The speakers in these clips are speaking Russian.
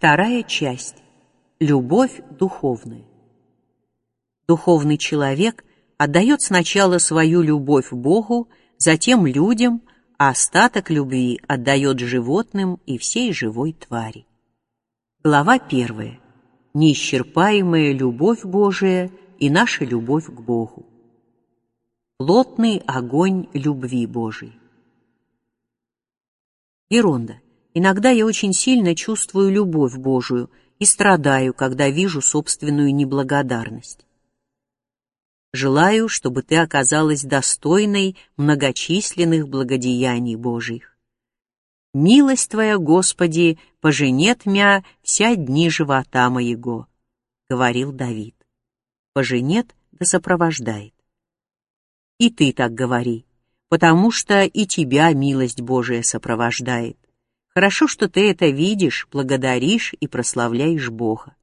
Вторая часть. Любовь духовная. Духовный человек отдает сначала свою любовь Богу, затем людям, а остаток любви отдает животным и всей живой твари. Глава 1. Неисчерпаемая любовь Божия и наша любовь к Богу. Плотный огонь любви Божией. Еронда. Иногда я очень сильно чувствую любовь Божию и страдаю, когда вижу собственную неблагодарность. Желаю, чтобы ты оказалась достойной многочисленных благодеяний Божьих. Милость Твоя, Господи, поженет мя вся дни живота моего, говорил Давид. Поженет да сопровождает. И ты так говори, потому что и тебя милость Божия сопровождает. Хорошо, что ты это видишь, благодаришь и прославляешь Бога.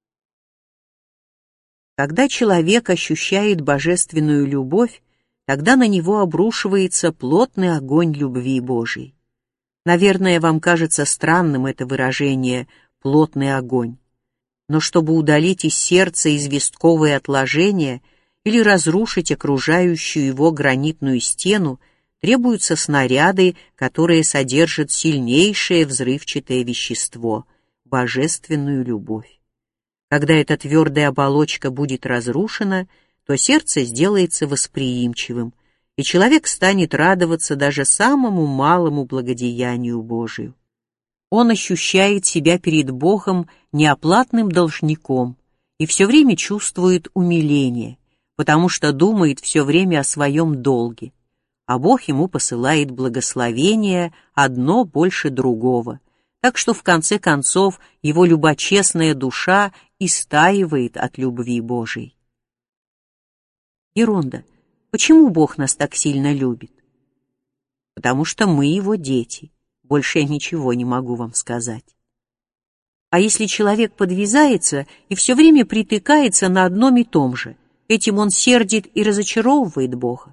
Когда человек ощущает божественную любовь, тогда на него обрушивается плотный огонь любви Божией. Наверное, вам кажется странным это выражение «плотный огонь». Но чтобы удалить из сердца известковые отложения или разрушить окружающую его гранитную стену, требуются снаряды, которые содержат сильнейшее взрывчатое вещество – божественную любовь. Когда эта твердая оболочка будет разрушена, то сердце сделается восприимчивым, и человек станет радоваться даже самому малому благодеянию Божию. Он ощущает себя перед Богом неоплатным должником и все время чувствует умиление, потому что думает все время о своем долге. А Бог ему посылает благословение одно больше другого, так что в конце концов его любочестная душа истаивает от любви Божией. Еронда. Почему Бог нас так сильно любит? Потому что мы его дети. Больше я ничего не могу вам сказать. А если человек подвязается и все время притыкается на одном и том же, этим он сердит и разочаровывает Бога.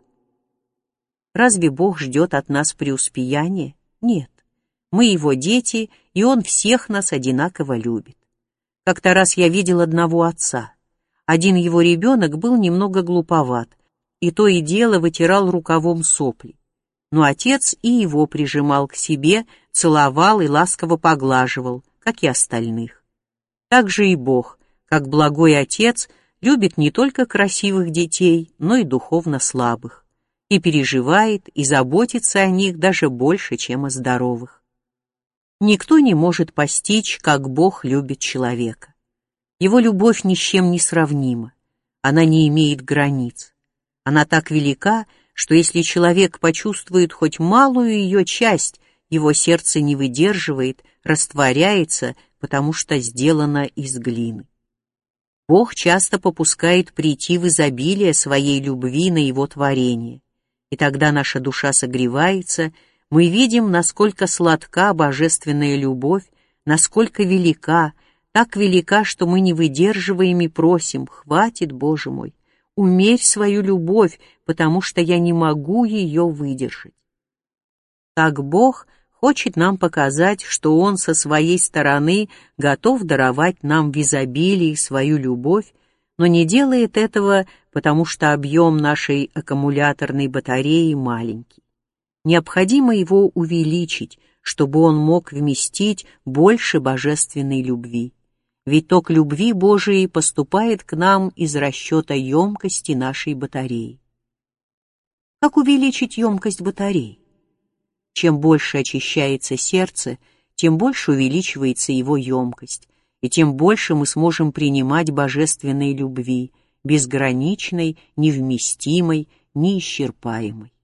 Разве Бог ждет от нас преуспеяния? Нет. Мы его дети, и он всех нас одинаково любит. Как-то раз я видел одного отца. Один его ребенок был немного глуповат, и то и дело вытирал рукавом сопли. Но отец и его прижимал к себе, целовал и ласково поглаживал, как и остальных. Так же и Бог, как благой отец, любит не только красивых детей, но и духовно слабых. И переживает, и заботится о них даже больше, чем о здоровых. Никто не может постичь, как Бог любит человека. Его любовь ни с чем не сравнима. Она не имеет границ. Она так велика, что если человек почувствует хоть малую ее часть, его сердце не выдерживает, растворяется, потому что сделано из глины. Бог часто попускает прийти в изобилие своей любви на его творение. И тогда наша душа согревается, мы видим, насколько сладка божественная любовь, насколько велика, так велика, что мы не выдерживаем и просим: «Хватит, Боже мой, умерь свою любовь, потому что я не могу ее выдержать». Так Бог хочет нам показать, что Он со своей стороны готов даровать нам в изобилии свою любовь, но не делает этого, потому что объем нашей аккумуляторной батареи маленький. Необходимо его увеличить, чтобы он мог вместить больше божественной любви. Ведь ток любви Божией поступает к нам из расчета емкости нашей батареи. Как увеличить емкость батареи? Чем больше очищается сердце, тем больше увеличивается его емкость, и тем больше мы сможем принимать божественной любви, безграничной, невместимой, неисчерпаемой.